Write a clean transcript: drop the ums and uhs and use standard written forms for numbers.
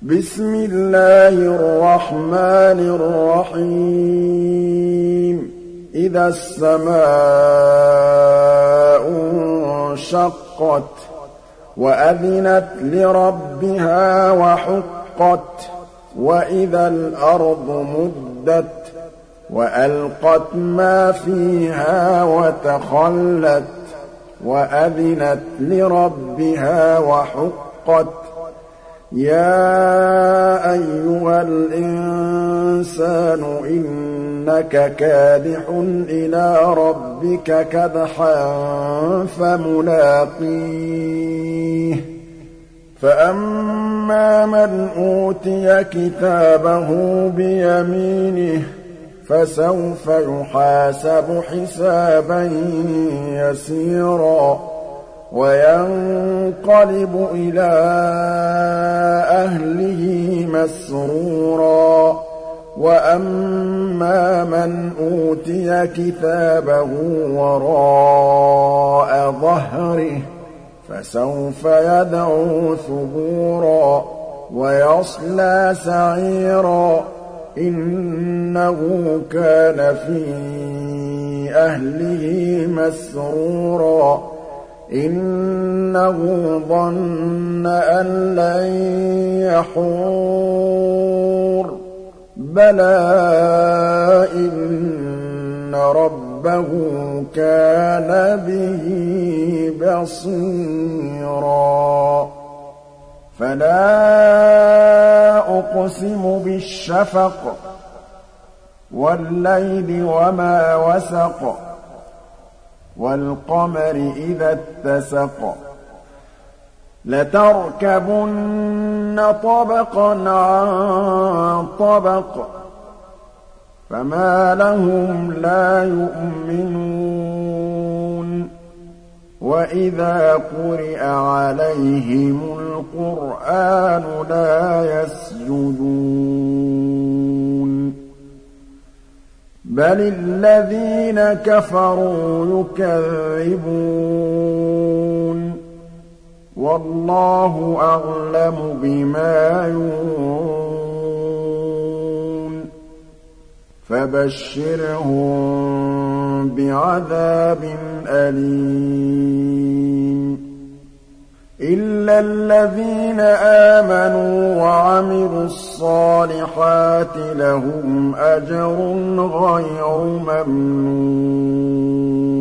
بسم الله الرحمن الرحيم إذا السماء انشقت وأذنت لربها وحقت وإذا الأرض مدت وألقت ما فيها وتخلت وأذنت لربها وحقت يا أيها الإنسان إنك كادح إلى ربك كدحا فملاقيه فأما من أوتي كتابه بيمينه فسوف يحاسب حسابا يسيرا وينقلب إلى أهله مسرورا وأما من أوتي كتابه وراء ظهره فسوف يدعو ثبورا ويصلى سعيرا إنه كان في أهله مسرورا إنه ظن أن لن يحور بلى إن ربه كان به بصيرا فلا أقسم بالشفق والليل وما وسق والقمر إذا اتسق لتركبن طبقا عن طبق فما لهم لا يؤمنون وإذا قرئ عليهم القرآن لا يسجدون بل الذين كفروا يكذبون والله أعلم بما يوعون فبشرهم بعذاب أليم إلا الذين آمنوا وعملوا الصالحات لهم أجر غير ممنون